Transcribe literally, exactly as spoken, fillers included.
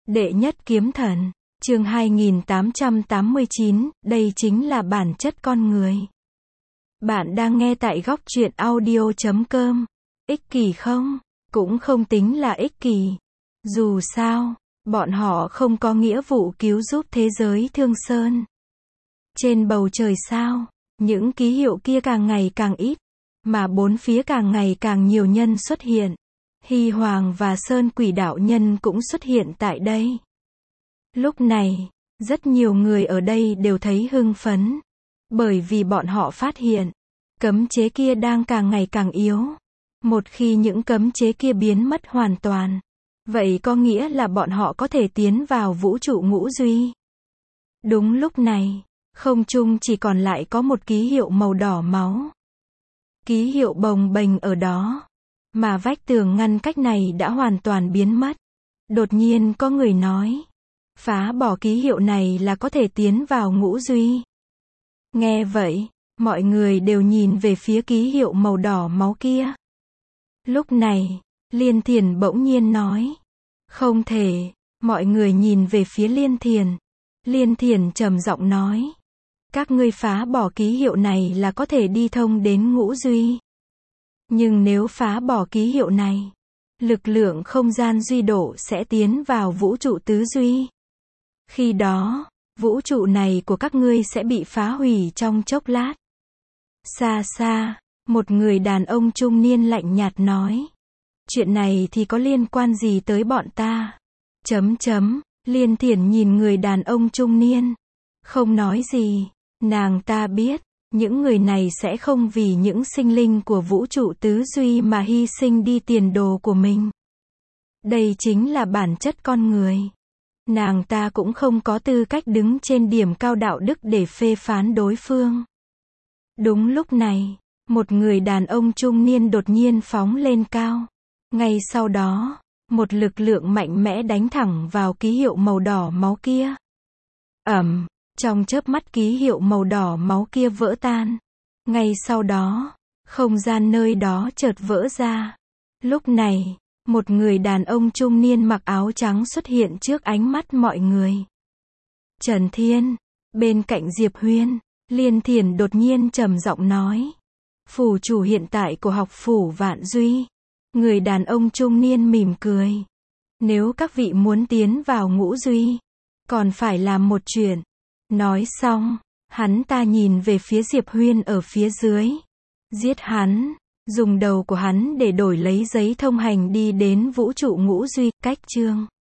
Đệ nhất kiếm thần, chương hai nghìn tám trăm tám mươi chín, đây chính là bản chất con người. Bạn đang nghe tại góc truyện audio chấm com. Ích kỷ không? Cũng không tính là ích kỷ. Dù sao, bọn họ không có nghĩa vụ cứu giúp thế giới Thương Sơn. Trên bầu trời sao, những ký hiệu kia càng ngày càng ít, mà bốn phía càng ngày càng nhiều nhân xuất hiện. Hy Hoàng và Sơn Quỷ đạo nhân cũng xuất hiện tại đây. Lúc này, rất nhiều người ở đây đều thấy hưng phấn, bởi vì bọn họ phát hiện, cấm chế kia đang càng ngày càng yếu. Một khi những cấm chế kia biến mất hoàn toàn, vậy có nghĩa là bọn họ có thể tiến vào vũ trụ ngũ duy. Đúng lúc này, không trung chỉ còn lại có một ký hiệu màu đỏ máu. Ký hiệu bồng bềnh ở đó, mà vách tường ngăn cách này đã hoàn toàn biến mất. Đột nhiên có người nói, phá bỏ ký hiệu này là có thể tiến vào ngũ duy. Nghe vậy, mọi người đều nhìn về phía ký hiệu màu đỏ máu kia. Lúc này, Liên Thiền bỗng nhiên nói, không thể. Mọi người nhìn về phía Liên Thiền. Liên Thiền trầm giọng nói, các ngươi phá bỏ ký hiệu này là có thể đi thông đến ngũ duy. Nhưng nếu phá bỏ ký hiệu này, lực lượng không gian duy độ sẽ tiến vào vũ trụ tứ duy. Khi đó, vũ trụ này của các ngươi sẽ bị phá hủy trong chốc lát. Xa xa, một người đàn ông trung niên lạnh nhạt nói, chuyện này thì có liên quan gì tới bọn ta? Chấm chấm, Liên Thiển nhìn người đàn ông trung niên, không nói gì. Nàng ta biết, những người này sẽ không vì những sinh linh của vũ trụ tứ duy mà hy sinh đi tiền đồ của mình. Đây chính là bản chất con người. Nàng ta cũng không có tư cách đứng trên điểm cao đạo đức để phê phán đối phương. Đúng lúc này, một người đàn ông trung niên đột nhiên phóng lên cao. Ngay sau đó, một lực lượng mạnh mẽ đánh thẳng vào ký hiệu màu đỏ máu kia. Ầm, trong chớp mắt ký hiệu màu đỏ máu kia vỡ tan. Ngay sau đó, không gian nơi đó chợt vỡ ra. Lúc này, một người đàn ông trung niên mặc áo trắng xuất hiện trước ánh mắt mọi người. Trần Thiên, bên cạnh Diệp Huyên, Liên Thiền đột nhiên trầm giọng nói, phủ chủ hiện tại của học phủ Vạn Duy. Người đàn ông trung niên mỉm cười. Nếu các vị muốn tiến vào ngũ duy, còn phải làm một chuyện. Nói xong, hắn ta nhìn về phía Diệp Huyên ở phía dưới. Giết hắn, dùng đầu của hắn để đổi lấy giấy thông hành đi đến vũ trụ ngũ duy. Cách chương